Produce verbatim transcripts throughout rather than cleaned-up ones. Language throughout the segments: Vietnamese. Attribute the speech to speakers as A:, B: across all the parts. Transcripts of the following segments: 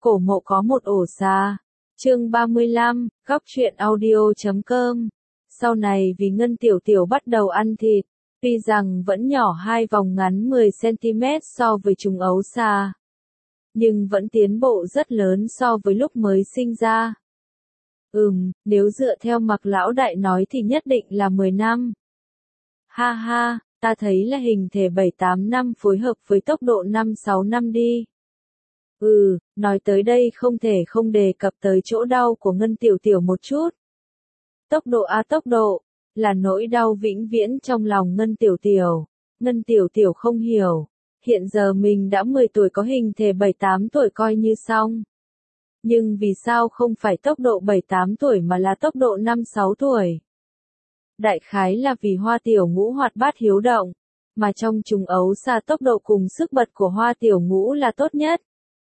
A: Cổ mộ có một ổ xà. Chương ba mươi lăm, góc truyện audio chấm com. Sau này vì Ngân Tiểu Tiểu bắt đầu ăn thịt, tuy rằng vẫn nhỏ hai vòng ngắn mười xăng ti mét so với trùng ấu xà, nhưng vẫn tiến bộ rất lớn so với lúc mới sinh ra. Ừm, nếu dựa theo Mạc lão đại nói thì nhất định là mười năm. Ha ha, ta thấy là hình thể bảy tám năm phối hợp với tốc độ năm sáu năm đi. Ừ, nói tới đây không thể không đề cập tới chỗ đau của Ngân Tiểu Tiểu một chút. Tốc độ a tốc độ, là nỗi đau vĩnh viễn trong lòng Ngân Tiểu Tiểu. Ngân Tiểu Tiểu không hiểu, hiện giờ mình đã mười tuổi có hình thể bảy tám tuổi coi như xong. Nhưng vì sao không phải tốc độ bảy tám tuổi mà là tốc độ năm sáu tuổi? Đại khái là vì Hoa Tiểu Ngũ hoạt bát hiếu động, mà trong trùng ấu xà tốc độ cùng sức bật của Hoa Tiểu Ngũ là tốt nhất.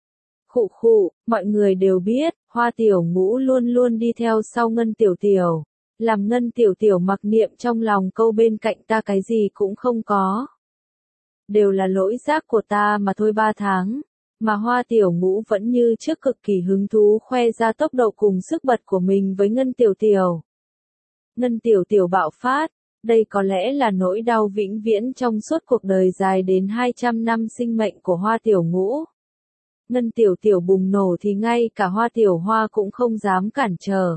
A: Khụ khụ, mọi người đều biết, Hoa Tiểu Ngũ luôn luôn đi theo sau Ngân Tiểu Tiểu, làm Ngân Tiểu Tiểu mặc niệm trong lòng câu bên cạnh ta cái gì cũng không có. Đều là lỗi giác của ta mà thôi. Ba tháng, mà Hoa Tiểu Ngũ vẫn như trước cực kỳ hứng thú khoe ra tốc độ cùng sức bật của mình với Ngân Tiểu Tiểu. Ngân Tiểu Tiểu bạo phát, đây có lẽ là nỗi đau vĩnh viễn trong suốt cuộc đời dài đến hai trăm năm sinh mệnh của Hoa Tiểu Ngũ. Ngân Tiểu Tiểu bùng nổ thì ngay cả Hoa Tiểu Hoa cũng không dám cản trở.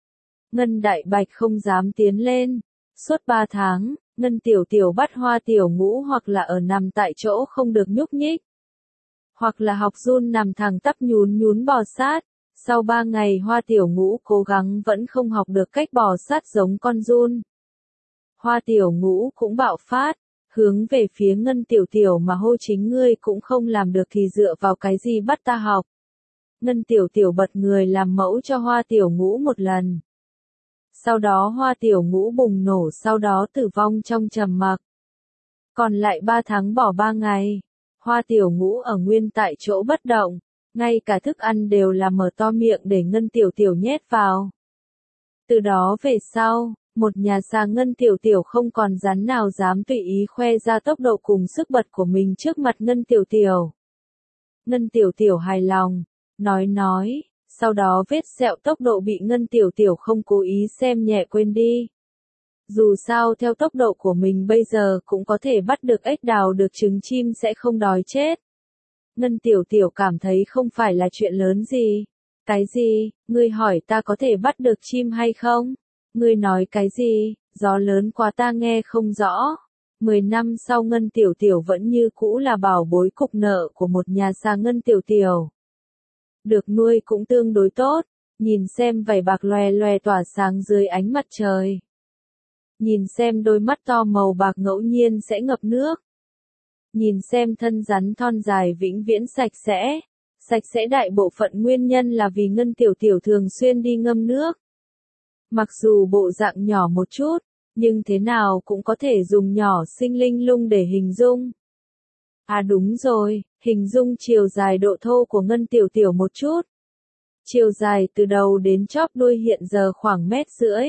A: Ngân Đại Bạch không dám tiến lên. Suốt ba tháng, Ngân Tiểu Tiểu bắt Hoa Tiểu Ngũ hoặc là ở nằm tại chỗ không được nhúc nhích, hoặc là học run nằm thẳng tắp nhún nhún bò sát. Sau ba ngày Hoa Tiểu Ngũ cố gắng vẫn không học được cách bò sát giống con giun. Hoa Tiểu Ngũ cũng bạo phát, hướng về phía Ngân Tiểu Tiểu mà hô chính ngươi cũng không làm được thì dựa vào cái gì bắt ta học. Ngân Tiểu Tiểu bật người làm mẫu cho Hoa Tiểu Ngũ một lần. Sau đó Hoa Tiểu Ngũ bùng nổ, sau đó tử vong trong trầm mặc. Còn lại ba tháng bỏ ba ngày, Hoa Tiểu Ngũ ở nguyên tại chỗ bất động, ngay cả thức ăn đều là mở to miệng để Ngân Tiểu Tiểu nhét vào. Từ đó về sau, một nhà già Ngân Tiểu Tiểu không còn rắn nào dám tùy ý khoe ra tốc độ cùng sức bật của mình trước mặt Ngân Tiểu Tiểu. Ngân Tiểu Tiểu hài lòng, nói nói, sau đó vết sẹo tốc độ bị Ngân Tiểu Tiểu không cố ý xem nhẹ quên đi. Dù sao theo tốc độ của mình bây giờ cũng có thể bắt được ếch, đào được trứng chim sẽ không đói chết. Ngân Tiểu Tiểu cảm thấy không phải là chuyện lớn gì. Cái gì, ngươi hỏi ta có thể bắt được chim hay không? Ngươi nói cái gì, gió lớn quá ta nghe không rõ. Mười năm sau Ngân Tiểu Tiểu vẫn như cũ là bảo bối cục nợ của một nhà già Ngân Tiểu Tiểu. Được nuôi cũng tương đối tốt, nhìn xem vảy bạc loè loè tỏa sáng dưới ánh mặt trời. Nhìn xem đôi mắt to màu bạc ngẫu nhiên sẽ ngập nước. Nhìn xem thân rắn thon dài vĩnh viễn sạch sẽ. Sạch sẽ đại bộ phận nguyên nhân là vì Ngân Tiểu Tiểu thường xuyên đi ngâm nước. Mặc dù bộ dạng nhỏ một chút, nhưng thế nào cũng có thể dùng nhỏ xinh linh lung để hình dung. À đúng rồi, hình dung chiều dài độ thô của Ngân Tiểu Tiểu một chút. Chiều dài từ đầu đến chóp đuôi hiện giờ khoảng mét rưỡi.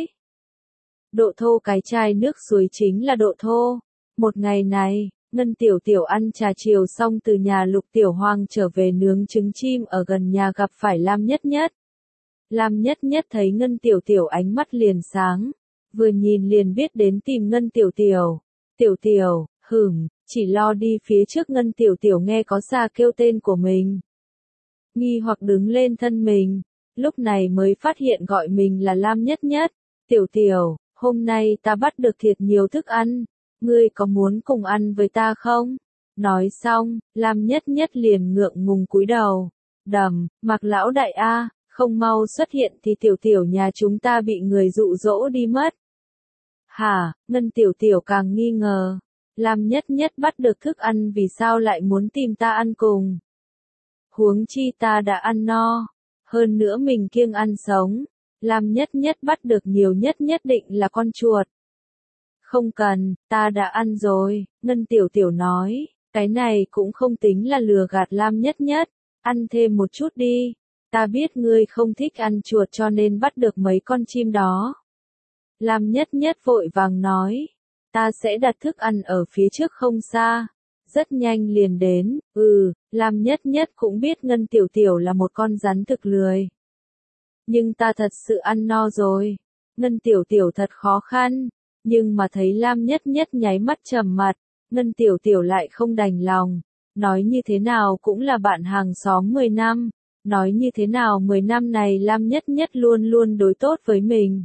A: Độ thô cái chai nước suối chính là độ thô. Một ngày này, Ngân Tiểu Tiểu ăn trà chiều xong từ nhà Lục Tiểu Hoàng trở về nướng trứng chim ở gần nhà gặp phải Lam Nhất Nhất. Lam Nhất Nhất thấy Ngân Tiểu Tiểu ánh mắt liền sáng, vừa nhìn liền biết đến tìm Ngân Tiểu Tiểu. Tiểu Tiểu, hửm, chỉ lo đi phía trước. Ngân Tiểu Tiểu nghe có xà kêu tên của mình, nghi hoặc đứng lên thân mình, lúc này mới phát hiện gọi mình là Lam Nhất Nhất. Tiểu Tiểu, hôm nay ta bắt được thiệt nhiều thức ăn, ngươi có muốn cùng ăn với ta không? Nói xong, Lam Nhất Nhất liền ngượng ngùng cúi đầu. Đầm, Mạc lão đại a, không mau xuất hiện thì Tiểu Tiểu nhà chúng ta bị người dụ dỗ đi mất. Hả, Ngân Tiểu Tiểu càng nghi ngờ. Lam Nhất Nhất bắt được thức ăn vì sao lại muốn tìm ta ăn cùng? Huống chi ta đã ăn no, hơn nữa mình kiêng ăn sống. Lam Nhất Nhất bắt được nhiều nhất nhất định là con chuột. Không cần, ta đã ăn rồi, Ngân Tiểu Tiểu nói, cái này cũng không tính là lừa gạt Lam Nhất Nhất, ăn thêm một chút đi, ta biết ngươi không thích ăn chuột cho nên bắt được mấy con chim đó. Lam Nhất Nhất vội vàng nói, ta sẽ đặt thức ăn ở phía trước không xa. rất nhanh liền đến, ừ, Lam Nhất Nhất cũng biết Ngân Tiểu Tiểu là một con rắn thực lười. Nhưng ta thật sự ăn no rồi. Ngân Tiểu Tiểu thật khó khăn, nhưng mà thấy Lam Nhất Nhất nháy mắt trầm mặt, Ngân Tiểu Tiểu lại không đành lòng. Nói như thế nào cũng là bạn hàng xóm mười năm, nói như thế nào mười năm này Lam Nhất Nhất luôn luôn đối tốt với mình.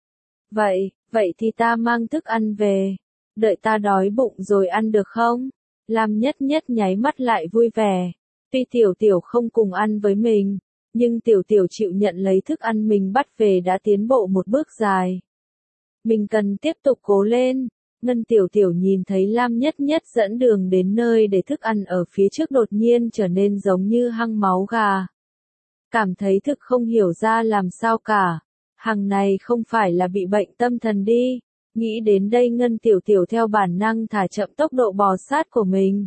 A: Vậy, vậy thì ta mang thức ăn về, đợi ta đói bụng rồi ăn được không? Lam Nhất Nhất nháy mắt lại vui vẻ, tuy Tiểu Tiểu không cùng ăn với mình, nhưng Tiểu Tiểu chịu nhận lấy thức ăn mình bắt về đã tiến bộ một bước dài. Mình cần tiếp tục cố lên. Ngân Tiểu Tiểu nhìn thấy Lam Nhất Nhất dẫn đường đến nơi để thức ăn ở phía trước đột nhiên trở nên giống như hăng máu gà. Cảm thấy thực không hiểu ra làm sao cả. Hàng này không phải là bị bệnh tâm thần đi. Nghĩ đến đây Ngân Tiểu Tiểu theo bản năng thả chậm tốc độ bò sát của mình.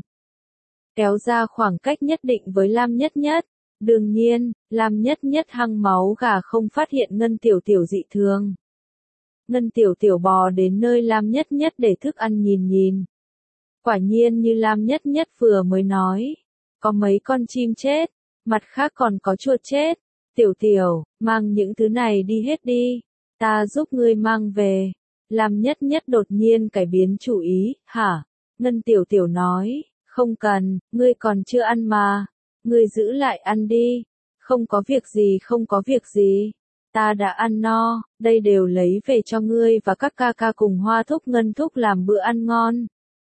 A: Kéo ra khoảng cách nhất định với Lam Nhất Nhất. Đương nhiên, Lam Nhất Nhất hăng máu gà không phát hiện Ngân Tiểu Tiểu dị thường. Ngân Tiểu Tiểu bò đến nơi Lam Nhất Nhất để thức ăn nhìn nhìn. Quả nhiên như Lam Nhất Nhất vừa mới nói, có mấy con chim chết, mặt khác còn có chuột chết. Tiểu Tiểu, mang những thứ này đi hết đi, ta giúp ngươi mang về. Lam Nhất Nhất đột nhiên cải biến chủ ý, hả? Ngân Tiểu Tiểu nói, không cần, ngươi còn chưa ăn mà, ngươi giữ lại ăn đi, không có việc gì không có việc gì. Ta đã ăn no, đây đều lấy về cho ngươi và các ca ca cùng Hoa Thúc Ngân Thúc làm bữa ăn ngon.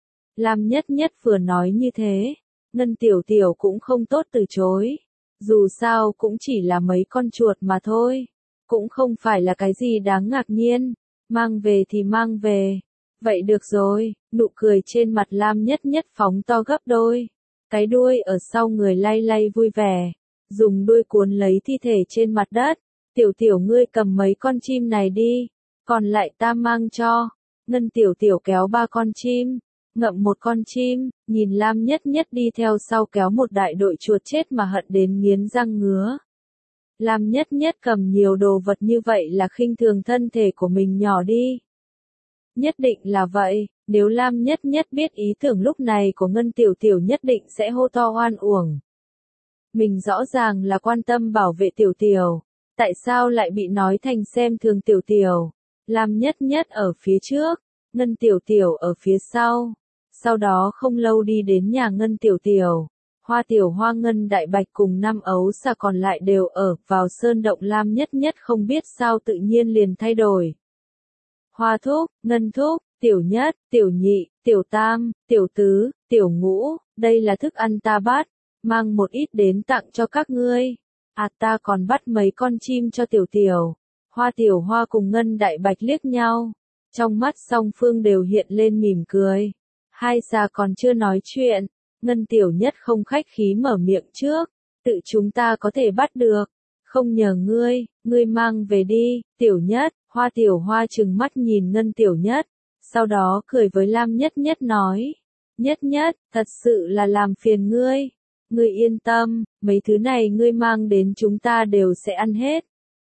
A: Lam Nhất Nhất vừa nói như thế, Ngân Tiểu Tiểu cũng không tốt từ chối. Dù sao cũng chỉ là mấy con chuột mà thôi, cũng không phải là cái gì đáng ngạc nhiên, mang về thì mang về. Vậy được rồi, nụ cười trên mặt Lam Nhất Nhất phóng to gấp đôi, cái đuôi ở sau người lay lay vui vẻ, dùng đuôi cuốn lấy thi thể trên mặt đất. Tiểu Tiểu ngươi cầm mấy con chim này đi, còn lại ta mang cho. Ngân Tiểu Tiểu kéo ba con chim, ngậm một con chim, nhìn Lam Nhất Nhất đi theo sau kéo một đại đội chuột chết mà hận đến nghiến răng ngứa. Lam Nhất Nhất cầm nhiều đồ vật như vậy là khinh thường thân thể của mình nhỏ đi. Nhất định là vậy, nếu Lam Nhất Nhất biết ý tưởng lúc này của Ngân Tiểu Tiểu nhất định sẽ hô to oan uổng. Mình rõ ràng là quan tâm bảo vệ Tiểu Tiểu. Tại sao lại bị nói thành xem thường Tiểu Tiểu? Lam Nhất Nhất ở phía trước, Ngân Tiểu Tiểu ở phía sau. Sau đó không lâu đi đến nhà Ngân Tiểu Tiểu. Hoa Tiểu Hoa Ngân Đại Bạch cùng năm ấu xà còn lại đều ở vào sơn động. Lam Nhất Nhất không biết sao tự nhiên liền thay đổi. Hoa Thúc, Ngân Thúc, Tiểu Nhất, Tiểu Nhị, Tiểu Tam, Tiểu Tứ, Tiểu Ngũ, đây là thức ăn ta bắt, mang một ít đến tặng cho các ngươi. À ta còn bắt mấy con chim cho Tiểu Tiểu. Hoa Tiểu Hoa cùng Ngân Đại Bạch liếc nhau. Trong mắt song phương đều hiện lên mỉm cười. Hai xà còn chưa nói chuyện. Ngân Tiểu Nhất không khách khí mở miệng trước. Tự chúng ta có thể bắt được. Không nhờ ngươi, ngươi mang về đi. Tiểu Nhất, Hoa Tiểu Hoa trừng mắt nhìn Ngân Tiểu Nhất. Sau đó cười với Lam Nhất Nhất nói. Nhất Nhất, thật sự là làm phiền ngươi. Ngươi yên tâm, mấy thứ này ngươi mang đến chúng ta đều sẽ ăn hết.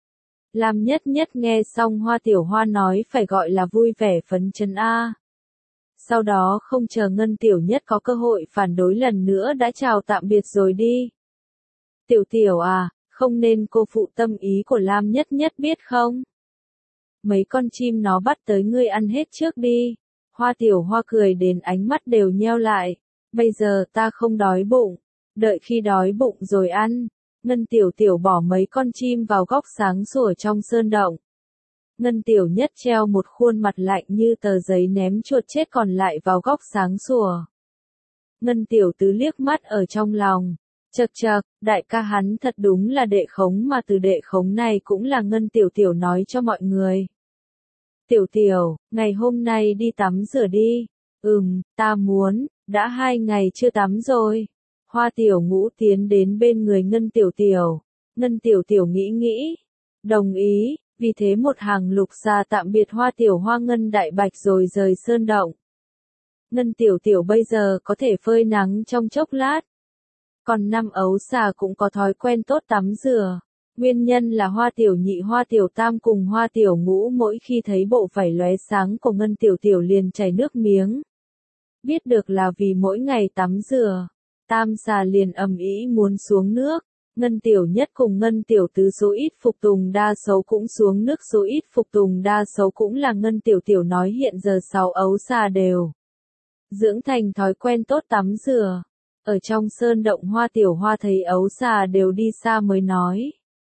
A: Lam Nhất Nhất nghe xong Hoa Tiểu Hoa nói phải gọi là vui vẻ phấn chấn a. Sau đó không chờ Ngân Tiểu Nhất có cơ hội phản đối lần nữa đã chào tạm biệt rồi đi. Tiểu Tiểu à, không nên cô phụ tâm ý của Lam Nhất Nhất biết không? Mấy con chim nó bắt tới ngươi ăn hết trước đi. Hoa Tiểu Hoa cười đến ánh mắt đều nheo lại. Bây giờ ta không đói bụng. Đợi khi đói bụng rồi ăn. Ngân Tiểu Tiểu bỏ mấy con chim vào góc sáng sủa trong sơn động. Ngân Tiểu Nhất treo một khuôn mặt lạnh như tờ giấy ném chuột chết còn lại vào góc sáng sủa. Ngân Tiểu Tứ liếc mắt ở trong lòng. Chậc chậc, đại ca hắn thật đúng là đệ khống mà từ đệ khống này cũng là Ngân Tiểu Tiểu nói cho mọi người. Tiểu Tiểu, ngày hôm nay đi tắm rửa đi. Ừm, ta muốn, đã hai ngày chưa tắm rồi. Hoa Tiểu Ngũ tiến đến bên người Ngân Tiểu Tiểu. Ngân Tiểu Tiểu nghĩ nghĩ. Đồng ý, vì thế một hàng lục xà tạm biệt Hoa Tiểu Hoa Ngân Đại Bạch rồi rời sơn động. Ngân Tiểu Tiểu bây giờ có thể phơi nắng trong chốc lát. Còn năm ấu xà cũng có thói quen tốt tắm rửa. Nguyên nhân là Hoa Tiểu Nhị Hoa Tiểu Tam cùng Hoa Tiểu Ngũ mỗi khi thấy bộ vảy lóe sáng của Ngân Tiểu Tiểu liền chảy nước miếng. Biết được là vì mỗi ngày tắm rửa, Tam xà liền ầm ĩ muốn xuống nước. Ngân Tiểu Nhất cùng Ngân Tiểu Tứ số ít phục tùng đa số cũng xuống nước, số ít phục tùng đa số cũng là Ngân Tiểu Tiểu nói hiện giờ sáu ấu xà đều dưỡng thành thói quen tốt tắm rửa. Ở trong sơn động Hoa Tiểu Hoa thấy ấu xà đều đi xa mới nói.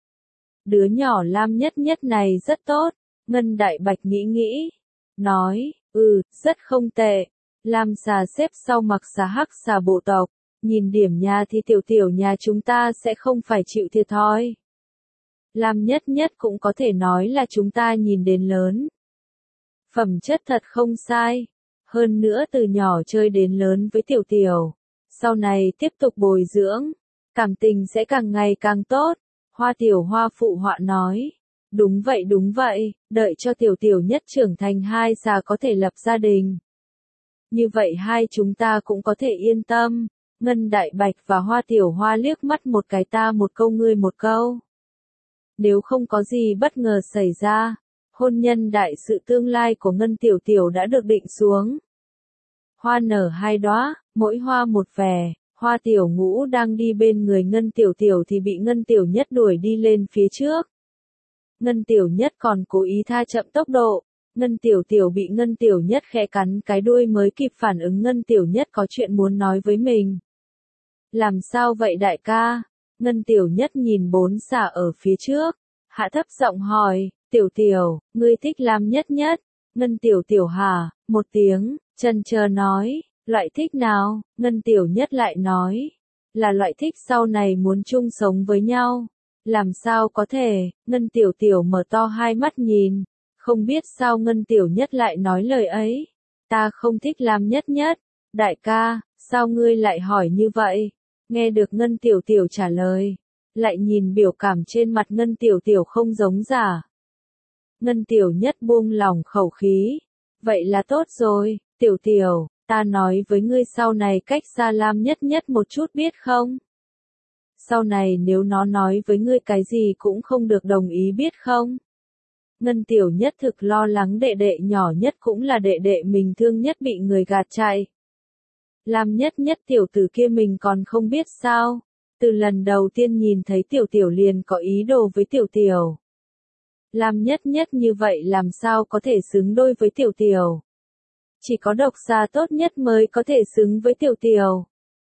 A: Đứa nhỏ Lam Nhất Nhất này rất tốt, Ngân Đại Bạch nghĩ nghĩ, nói, ừ, rất không tệ. Lam xà xếp sau mặc xà hắc xà bộ tộc, nhìn điểm nhà thì Tiểu Tiểu nhà chúng ta sẽ không phải chịu thiệt thòi. Lam Nhất Nhất cũng có thể nói là chúng ta nhìn đến lớn. Phẩm chất thật không sai, hơn nữa từ nhỏ chơi đến lớn với Tiểu Tiểu, sau này tiếp tục bồi dưỡng, cảm tình sẽ càng ngày càng tốt. Hoa Tiểu Hoa phụ họa nói, đúng vậy đúng vậy, đợi cho Tiểu Tiểu Nhất trưởng thành hai xà có thể lập gia đình. Như vậy hai chúng ta cũng có thể yên tâm. Ngân Đại Bạch và Hoa Tiểu Hoa liếc mắt một cái ta một câu ngươi một câu. Nếu không có gì bất ngờ xảy ra, hôn nhân đại sự tương lai của Ngân Tiểu Tiểu đã được định xuống. Hoa nở hai đóa, mỗi hoa một vẻ. Hoa Tiểu Ngũ đang đi bên người Ngân Tiểu Tiểu thì bị Ngân Tiểu Nhất đuổi đi lên phía trước. Ngân Tiểu Nhất còn cố ý tha chậm tốc độ. Ngân Tiểu Tiểu bị Ngân Tiểu Nhất khẽ cắn cái đuôi mới kịp phản ứng Ngân Tiểu Nhất có chuyện muốn nói với mình. Làm sao vậy đại ca? Ngân Tiểu Nhất nhìn bốn xà ở phía trước, hạ thấp giọng hỏi, Tiểu Tiểu, ngươi thích Lam Nhất Nhất? Ngân Tiểu Tiểu hả, một tiếng, chần chờ nói, loại thích nào? Ngân Tiểu Nhất lại nói, là loại thích sau này muốn chung sống với nhau. Làm sao có thể? Ngân Tiểu Tiểu mở to hai mắt nhìn, không biết sao Ngân Tiểu Nhất lại nói lời ấy. Ta không thích Lam Nhất Nhất. Đại ca, sao ngươi lại hỏi như vậy? Nghe được Ngân Tiểu Tiểu trả lời, lại nhìn biểu cảm trên mặt Ngân Tiểu Tiểu không giống giả. Ngân Tiểu Nhất buông lỏng khẩu khí. Vậy là tốt rồi, Tiểu Tiểu, ta nói với ngươi sau này cách xa Lam Nhất Nhất một chút biết không? Sau này nếu nó nói với ngươi cái gì cũng không được đồng ý biết không? Ngân Tiểu Nhất thực lo lắng đệ đệ nhỏ nhất cũng là đệ đệ mình thương nhất bị người gạt chạy. Lam Nhất Nhất tiểu tử kia mình còn không biết sao, từ lần đầu tiên nhìn thấy Tiểu Tiểu liền có ý đồ với Tiểu Tiểu. Lam Nhất Nhất như vậy làm sao có thể xứng đôi với Tiểu Tiểu. Chỉ có độc xà tốt nhất mới có thể xứng với Tiểu Tiểu.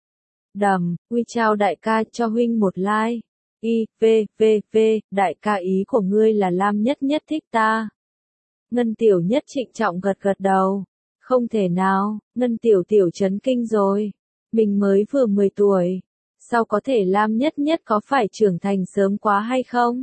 A: Đầm, huy chào đại ca cho huynh một like. Y, V, V, V, đại ca ý của ngươi là Lam Nhất Nhất thích ta. Ngân Tiểu Nhất trịnh trọng gật gật đầu. Không thể nào, Ngân Tiểu Tiểu chấn kinh rồi. Mình mới vừa mười tuổi. Sao có thể Lam Nhất Nhất có phải trưởng thành sớm quá hay không?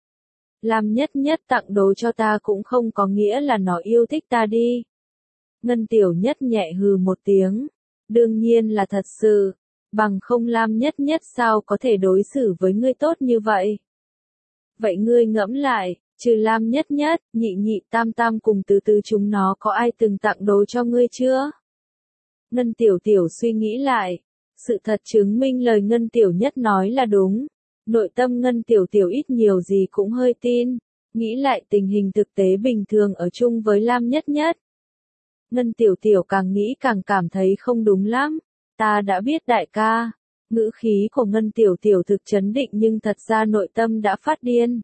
A: Lam Nhất Nhất tặng đồ cho ta cũng không có nghĩa là nó yêu thích ta đi. Ngân Tiểu Nhất nhẹ hừ một tiếng. Đương nhiên là thật sự. Bằng không Lam Nhất Nhất sao có thể đối xử với ngươi tốt như vậy? Vậy ngươi ngẫm lại, trừ Lam Nhất Nhất, nhị nhị tam tam cùng từ từ chúng nó có ai từng tặng đồ cho ngươi chưa? Ngân Tiểu Tiểu suy nghĩ lại. Sự thật chứng minh lời Ngân Tiểu Nhất nói là đúng. Nội tâm Ngân Tiểu Tiểu ít nhiều gì cũng hơi tin. Nghĩ lại tình hình thực tế bình thường ở chung với Lam Nhất Nhất. Ngân Tiểu Tiểu càng nghĩ càng cảm thấy không đúng lắm. Ta đã biết đại ca. Ngữ khí của Ngân Tiểu Tiểu thực chấn định nhưng thật ra nội tâm đã phát điên.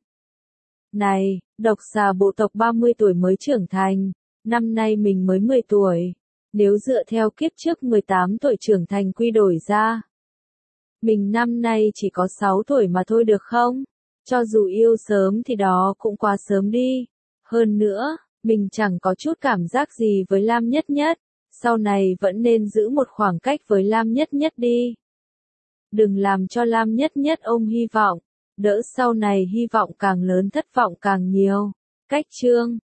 A: Này, độc xà bộ tộc ba mươi tuổi mới trưởng thành. Năm nay mình mới mười tuổi. Nếu dựa theo kiếp trước mười tám tuổi trưởng thành quy đổi ra. Mình năm nay chỉ có sáu tuổi mà thôi được không? Cho dù yêu sớm thì đó cũng quá sớm đi. Hơn nữa, mình chẳng có chút cảm giác gì với Lam Nhất Nhất. Sau này vẫn nên giữ một khoảng cách với Lam Nhất Nhất đi. Đừng làm cho Lam Nhất Nhất ôm hy vọng. Đỡ sau này hy vọng càng lớn thất vọng càng nhiều. Cách chương